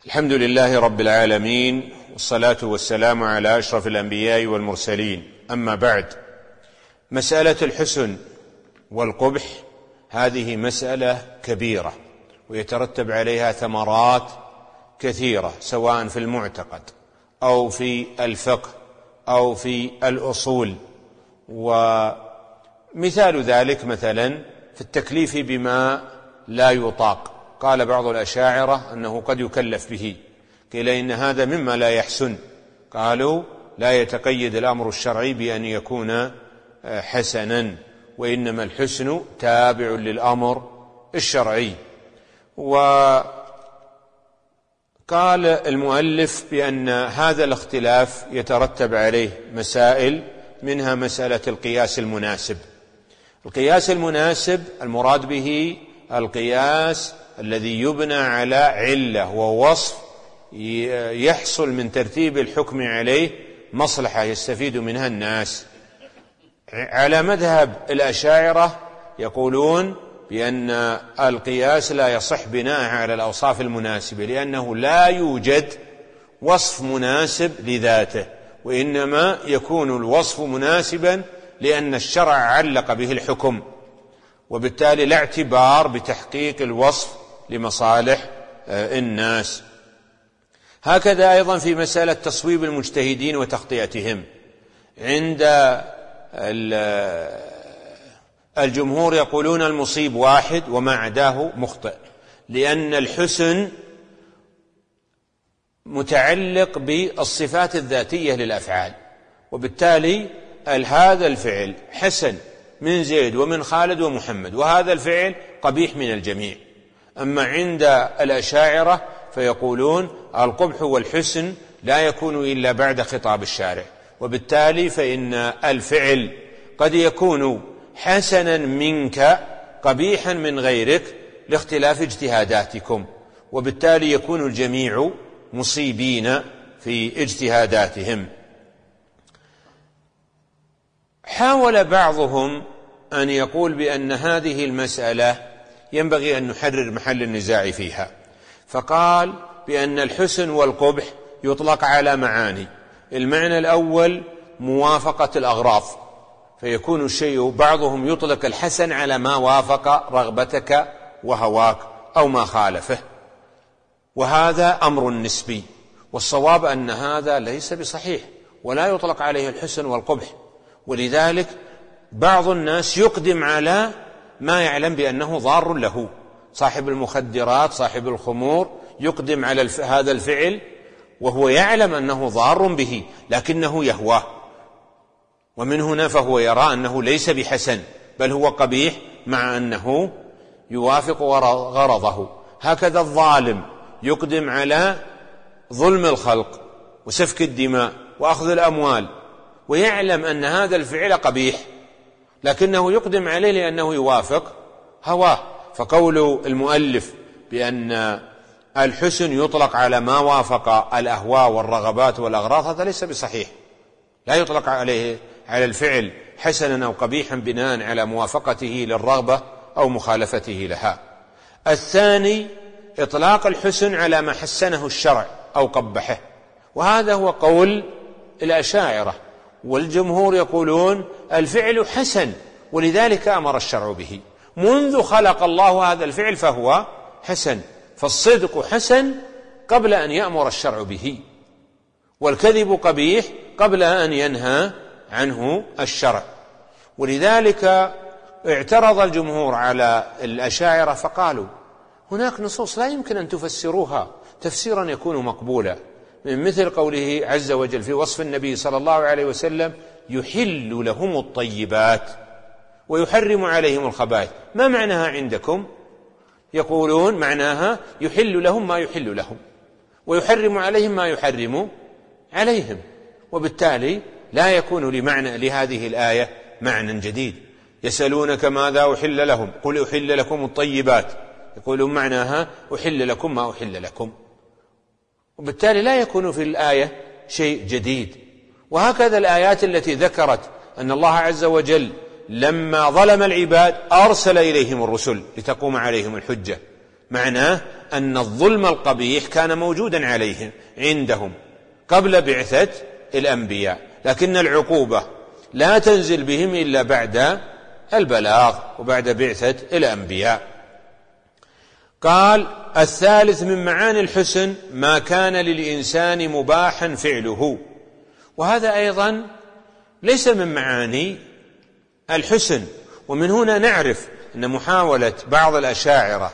الحمد لله رب العالمين، والصلاة والسلام على أشرف الأنبياء والمرسلين. أما بعد، مسألة الحسن والقبح هذه مسألة كبيرة ويترتب عليها ثمرات كثيرة، سواء في المعتقد أو في الفقه أو في الأصول. ومثال ذلك مثلا في التكليف بما لا يطاق. قال بعض الأشاعرة أنه قد يكلف به، قيل إن هذا مما لا يحسن، قالوا لا يتقيد الأمر الشرعي بأن يكون حسنا، وإنما الحسن تابع للأمر الشرعي. وقال المؤلف بأن هذا الاختلاف يترتب عليه مسائل، منها مسألة القياس المناسب. القياس المناسب المراد به القياس الذي يبنى على علة ووصف يحصل من ترتيب الحكم عليه مصلحة يستفيد منها الناس. على مذهب الأشاعرة يقولون بأن القياس لا يصح بناء على الأوصاف المناسبة، لأنه لا يوجد وصف مناسب لذاته، وإنما يكون الوصف مناسبا لأن الشرع علق به الحكم، وبالتالي لا اعتبار بتحقيق الوصف لمصالح الناس. هكذا أيضا في مسألة تصويب المجتهدين وتخطئتهم، عند الجمهور يقولون المصيب واحد وما عداه مخطئ، لأن الحسن متعلق بالصفات الذاتية للأفعال، وبالتالي هذا الفعل حسن من زيد ومن خالد ومحمد، وهذا الفعل قبيح من الجميع. أما عند الأشاعرة فيقولون القبح والحسن لا يكون إلا بعد خطاب الشارع، وبالتالي فإن الفعل قد يكون حسنا منك قبيحا من غيرك لاختلاف اجتهاداتكم، وبالتالي يكون الجميع مصيبين في اجتهاداتهم. حاول بعضهم أن يقول بأن هذه المسألة ينبغي أن نحرر محل النزاع فيها، فقال بأن الحسن والقبح يطلق على معاني. المعنى الأول موافقة الأغراض، فيكون الشيء بعضهم يطلق الحسن على ما وافق رغبتك وهواك أو ما خالفه، وهذا أمر نسبي، والصواب أن هذا ليس بصحيح ولا يطلق عليه الحسن والقبح. ولذلك بعض الناس يقدم على ما يعلم بأنه ضار له، صاحب المخدرات صاحب الخمور يقدم على هذا الفعل وهو يعلم أنه ضار به لكنه يهواه، ومن هنا فهو يرى أنه ليس بحسن بل هو قبيح مع أنه يوافق غرضه. هكذا الظالم يقدم على ظلم الخلق وسفك الدماء وأخذ الأموال ويعلم أن هذا الفعل قبيح، لكنه يقدم عليه لأنه يوافق هواه. فقول المؤلف بأن الحسن يطلق على ما وافق الأهواء والرغبات والأغراض هذا ليس بصحيح، لا يطلق عليه على الفعل حسنا أو قبيحا بناء على موافقته للرغبة أو مخالفته لها. الثاني إطلاق الحسن على ما حسنه الشرع أو قبحه، وهذا هو قول الأشاعرة، والجمهور يقولون الفعل حسن ولذلك أمر الشرع به، منذ خلق الله هذا الفعل فهو حسن، فالصدق حسن قبل أن يأمر الشرع به، والكذب قبيح قبل أن ينهى عنه الشرع. ولذلك اعترض الجمهور على الأشاعرة فقالوا هناك نصوص لا يمكن أن تفسروها تفسيرا يكون مقبولا، من مثل قوله عز وجل في وصف النبي صلى الله عليه وسلم يحل لهم الطيبات ويحرم عليهم الخبائث. ما معناها عندكم؟ يقولون معناها يحل لهم ما يحل لهم ويحرم عليهم ما يحرم عليهم، وبالتالي لا يكون لهذه الآية معنى جديد. يسألونك ماذا أحل لهم قل أحل لكم الطيبات، يقولون معناها أحل لكم ما أحل لكم، وبالتالي لا يكون في الآية شيء جديد. وهكذا الآيات التي ذكرت أن الله عز وجل لما ظلم العباد أرسل إليهم الرسل لتقوم عليهم الحجة، معناه أن الظلم القبيح كان موجودا عليهم عندهم قبل بعثة الأنبياء، لكن العقوبة لا تنزل بهم إلا بعد البلاغ وبعد بعثة الأنبياء. قال: الثالث من معاني الحسن ما كان للإنسان مباحا فعله، وهذا أيضا ليس من معاني الحسن. ومن هنا نعرف أن محاولة بعض الأشاعرة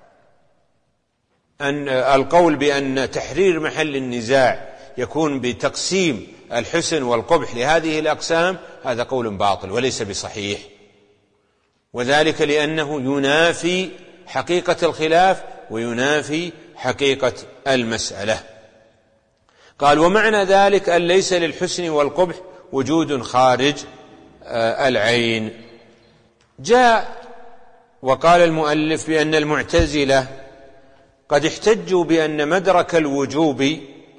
أن القول بأن تحرير محل النزاع يكون بتقسيم الحسن والقبح لهذه الأقسام هذا قول باطل وليس بصحيح، وذلك لأنه ينافي حقيقة الخلاف وينافي حقيقة المسألة. قال: ومعنى ذلك أن ليس للحسن والقبح وجود خارج العين. جاء وقال المؤلف بأن المعتزلة قد احتجوا بأن مدرك الوجوب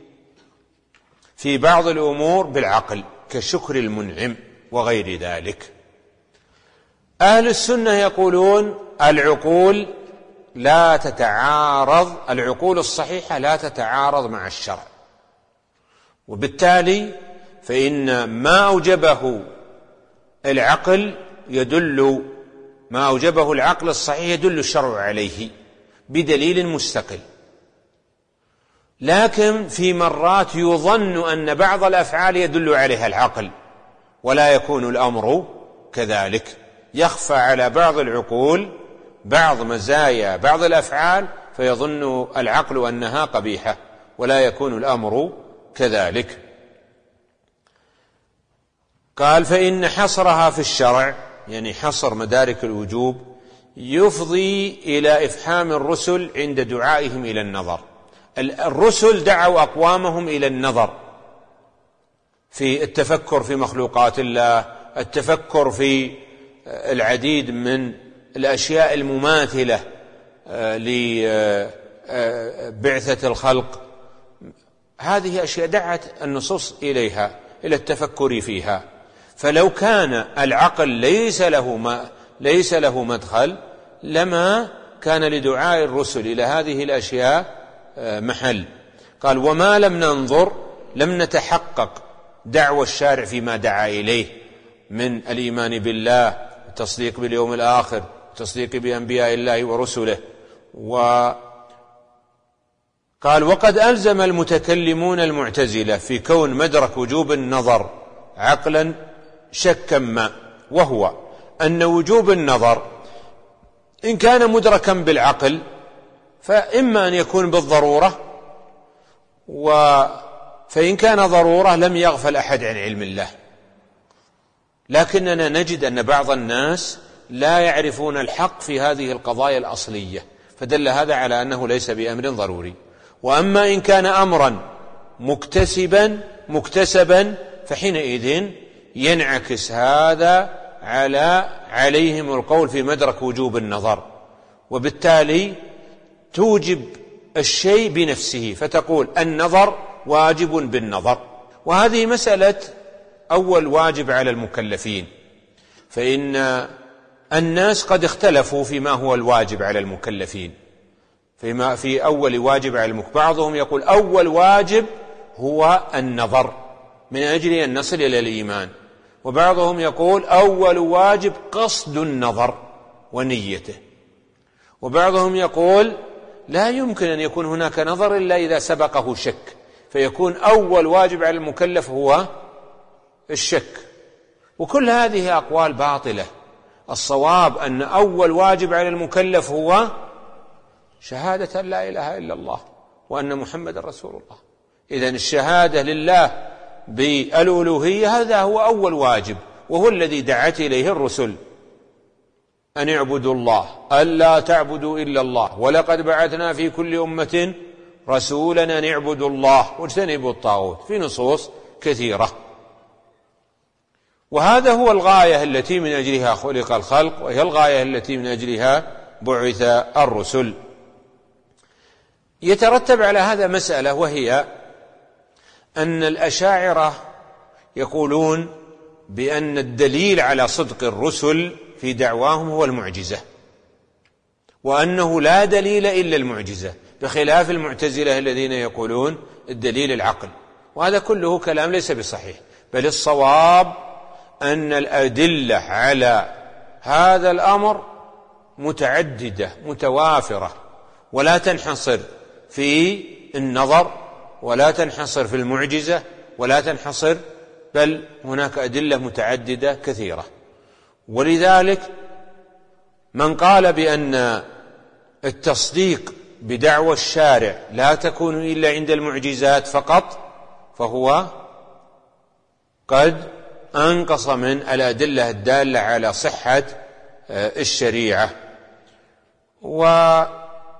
في بعض الأمور بالعقل كشكر المنعم وغير ذلك. أهل السنة يقولون العقول لا تتعارض، العقول الصحيحة لا تتعارض مع الشرع، وبالتالي فإن ما أوجبه العقل يدل، ما أوجبه العقل الصحيح يدل الشرع عليه بدليل مستقل. لكن في مرات يظن أن بعض الأفعال يدل عليها العقل ولا يكون الأمر كذلك، يخفى على بعض العقول بعض مزايا بعض الأفعال فيظن العقل أنها قبيحة ولا يكون الأمر كذلك. قال: فإن حصرها في الشرع، يعني حصر مدارك الوجوب، يفضي إلى إفحام الرسل عند دعائهم إلى النظر. الرسل دعوا أقوامهم إلى النظر في التفكر في مخلوقات الله، التفكر في العديد من الأشياء المماثلة لبعثة الخلق. هذه أشياء دعت النصوص إليها، إلى التفكر فيها. فلو كان العقل ليس له مدخل لما كان لدعاء الرسل إلى هذه الأشياء محل. قال: وما لم ننظر لم نتحقق دعوى الشارع فيما دعا إليه من الإيمان بالله، التصديق باليوم الآخر، التصديق بأنبياء الله ورسله. قال: وقد ألزم المتكلمون المعتزلة في كون مدرك وجوب النظر عقلا شكا ما، وهو أن وجوب النظر إن كان مدركا بالعقل فإما أن يكون بالضرورة، فإن كان ضرورة لم يغفل أحد عن علم الله. لكننا نجد أن بعض الناس لا يعرفون الحق في هذه القضايا الأصلية، فدل هذا على أنه ليس بأمر ضروري. وأما إن كان أمرا مكتسبا فحينئذ ينعكس هذا عليهم القول في مدرك وجوب النظر، وبالتالي توجب الشيء بنفسه فتقول النظر واجب بالنظر. وهذه مسألة أول واجب على المكلفين، فإن الناس قد اختلفوا فيما هو الواجب على المكلفين، في أول واجب على المكلفين. بعضهم يقول أول واجب هو النظر من أجل أن نصل إلى الإيمان، وبعضهم يقول أول واجب قصد النظر ونيته، وبعضهم يقول لا يمكن أن يكون هناك نظر إلا إذا سبقه شك، فيكون أول واجب على المكلف هو الشك. وكل هذه أقوال باطلة. الصواب أن أول واجب على المكلف هو شهادة لا إله إلا الله وأن محمد رسول الله. إذن الشهادة لله بالألوهية هذا هو أول واجب، وهو الذي دعت إليه الرسل، أن اعبدوا الله ألا تعبدوا إلا الله ولقد بعثنا في كل أمة رسولا أن اعبدوا الله واجتنبوا الطاغوت، في نصوص كثيرة. وهذا هو الغاية التي من أجلها خلق الخلق، وهي الغاية التي من أجلها بعث الرسل. يترتب على هذا مسألة، وهي أن الأشاعرة يقولون بأن الدليل على صدق الرسل في دعواهم هو المعجزة، وأنه لا دليل إلا المعجزة، بخلاف المعتزلة الذين يقولون الدليل العقل. وهذا كله كلام ليس بصحيح، بل الصواب أن الأدلة على هذا الأمر متعددة متوافرة، ولا تنحصر في النظر، ولا تنحصر في المعجزة، ولا تنحصر، بل هناك أدلة متعددة كثيرة. ولذلك من قال بأن التصديق بدعوى الشارع لا تكون إلا عند المعجزات فقط فهو قد أنقص من الأدلة الدالة على صحة الشريعة. وقال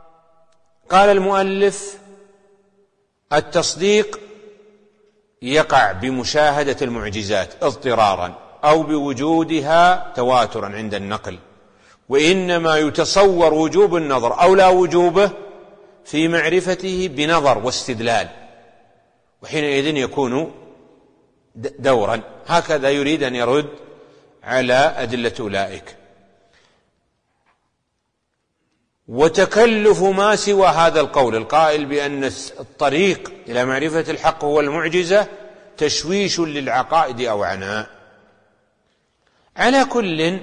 المؤلف التصديق يقع بمشاهدة المعجزات اضطرارا أو بوجودها تواترا عند النقل، وإنما يتصور وجوب النظر أو لا وجوبه في معرفته بنظر واستدلال، وحينئذ يكون دورا. هكذا يريد أن يرد على أدلة أولئك. وتكلف ما سوى هذا القول القائل بأن الطريق إلى معرفة الحق هو المعجزة تشويش للعقائد أو عناء. على كل،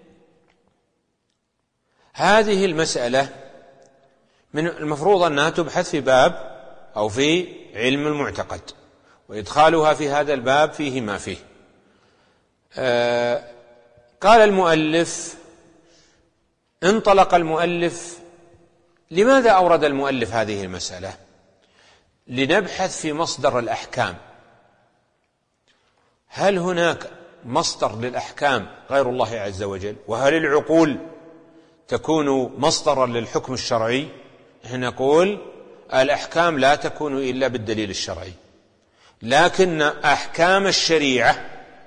هذه المسألة من المفروض أنها تبحث في باب أو في علم المعتقد، وإدخالها في هذا الباب فيه ما فيه. قال المؤلف، انطلق المؤلف. لماذا أورد المؤلف هذه المسألة؟ لنبحث في مصدر الأحكام. هل هناك مصدر للأحكام غير الله عز وجل؟ وهل العقول تكون مصدرا للحكم الشرعي؟ نحن نقول الأحكام لا تكون إلا بالدليل الشرعي، لكن أحكام الشريعة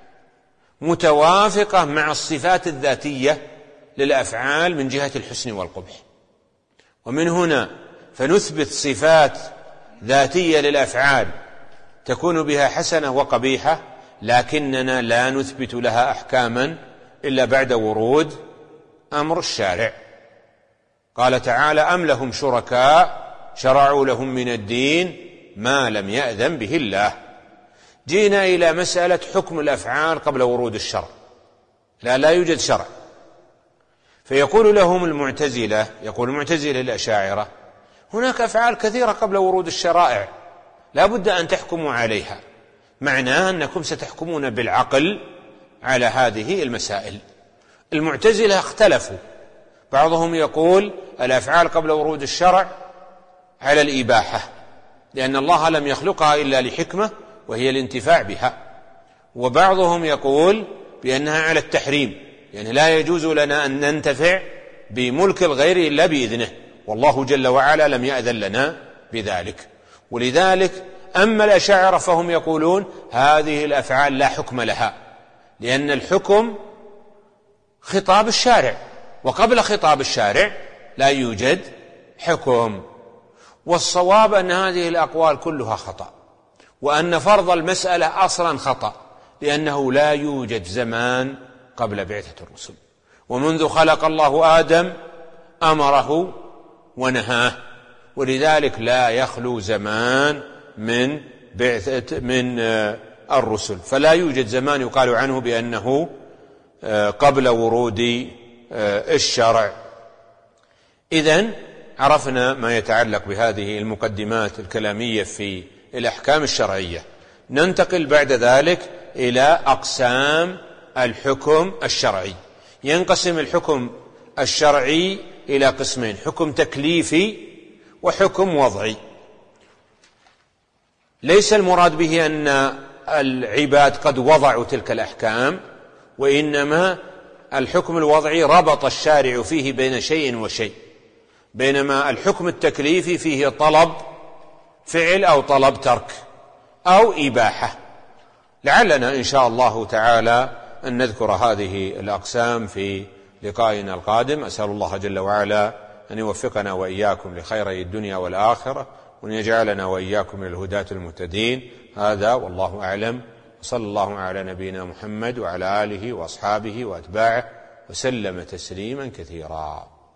متوافقة مع الصفات الذاتية للأفعال من جهة الحسن والقبح. ومن هنا فنثبت صفات ذاتية للأفعال تكون بها حسنة وقبيحة، لكننا لا نثبت لها أحكاما إلا بعد ورود أمر الشارع. قال تعالى: أم لهم شركاء شرعوا لهم من الدين ما لم يأذن به الله. جينا إلى مسألة حكم الأفعال قبل ورود الشرع، لا يوجد شرع. فيقول لهم المعتزلة، يقول المعتزلة الأشاعرة: هناك أفعال كثيرة قبل ورود الشرائع لا بد أن تحكموا عليها. معناه أنكم ستحكمون بالعقل على هذه المسائل. المعتزلة اختلفوا، بعضهم يقول الأفعال قبل ورود الشرع على الإباحة، لأن الله لم يخلقها إلا لحكمة وهي الانتفاع بها. وبعضهم يقول بأنها على التحريم، يعني لا يجوز لنا أن ننتفع بملك الغير إلا بإذنه، والله جل وعلا لم يأذن لنا بذلك. ولذلك أما الأشاعرة فهم يقولون هذه الأفعال لا حكم لها، لأن الحكم خطاب الشارع، وقبل خطاب الشارع لا يوجد حكم. والصواب أن هذه الأقوال كلها خطأ، وأن فرض المسألة أصلا خطأ، لأنه لا يوجد زمان قبل بعثة الرسل، ومنذ خلق الله آدم أمره ونهاه، ولذلك لا يخلو زمان من بعثة من الرسل، فلا يوجد زمان يقال عنه بأنه قبل ورود الشرع. إذن عرفنا ما يتعلق بهذه المقدمات الكلامية في الأحكام الشرعية. ننتقل بعد ذلك إلى أقسام الحكم الشرعي. ينقسم الحكم الشرعي إلى قسمين: حكم تكليفي وحكم وضعي. ليس المراد به أن العباد قد وضعوا تلك الأحكام، وإنما الحكم الوضعي ربط الشارع فيه بين شيء وشيء، بينما الحكم التكليفي فيه طلب فعل أو طلب ترك أو إباحة. لعلنا إن شاء الله تعالى أن نذكر هذه الأقسام في لقائنا القادم. أسأل الله جل وعلا أن يوفقنا وإياكم لخيري الدنيا والآخرة، وأن يجعلنا وإياكم من الهداة المهتدين. هذا والله أعلم، وصلى الله على نبينا محمد وعلى آله وأصحابه وأتباعه وسلم تسليما كثيرا.